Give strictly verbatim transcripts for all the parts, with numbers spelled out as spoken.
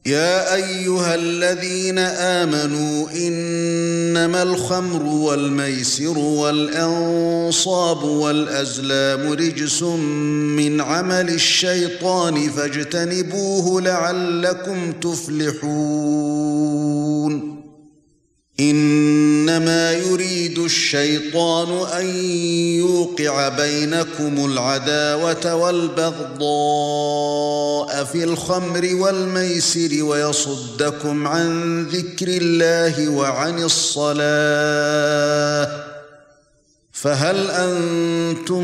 يا أيها الذين آمنوا إنما الخمر والميسر والأنصاب والأزلام رجس من عمل الشيطان فاجتنبوه لعلكم تفلحون إنما يريد الشيطان أن يوقع بينكم العداوة والبغضاء في الخمر والميسر ويصدكم عن ذكر الله وعن الصلاة فهل أنتم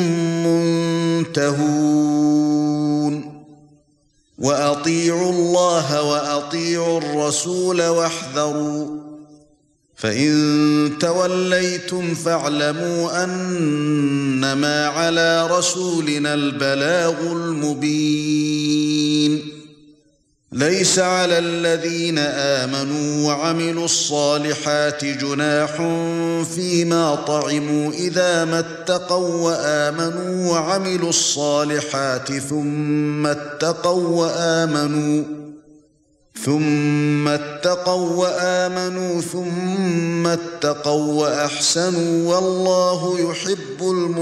منتهون وأطيعوا الله وأطيعوا الرسول واحذروا فإن توليتم فاعلموا أنما على رسولنا البلاغ المبين ليس على الذين آمنوا وعملوا الصالحات جناح فيما طعموا إذا ما اتقوا وآمنوا وعملوا الصالحات ثم اتقوا وآمنوا ثم اتقوا وآمنوا ثم اتقوا وأحسنوا والله يحب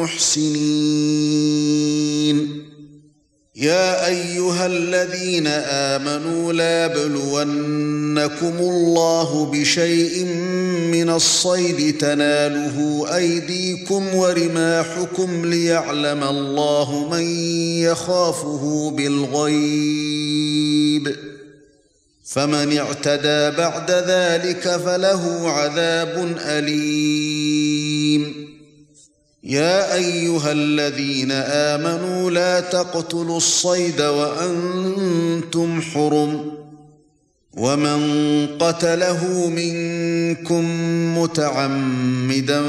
المحسنين يا أيها الذين آمنوا لا يبلونكم الله بشيء من الصيد تناله أيديكم ورماحكم ليعلم الله من يخافه بالغيب فمن اعتدى بعد ذلك فله عذاب أليم يا أيها الذين آمنوا لا تقتلوا الصيد وأنتم حرم ومن قتله منكم متعمدا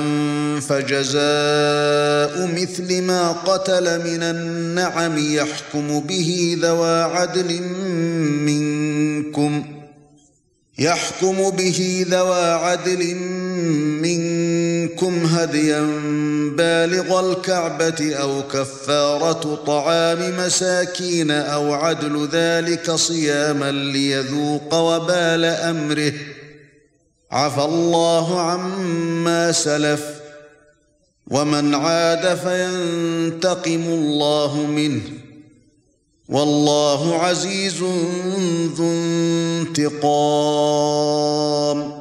فجزاء مثل ما قتل من النعم يحكم به ذوى عدل منكم يحكم به ذوى عدل منكم هديا بالغ الكعبة أو كفارة طعام مساكين أو عدل ذلك صياما ليذوق وبال أمره عفى الله عما سلف ومن عاد فينتقم الله منه والله عزيز ذو انتقام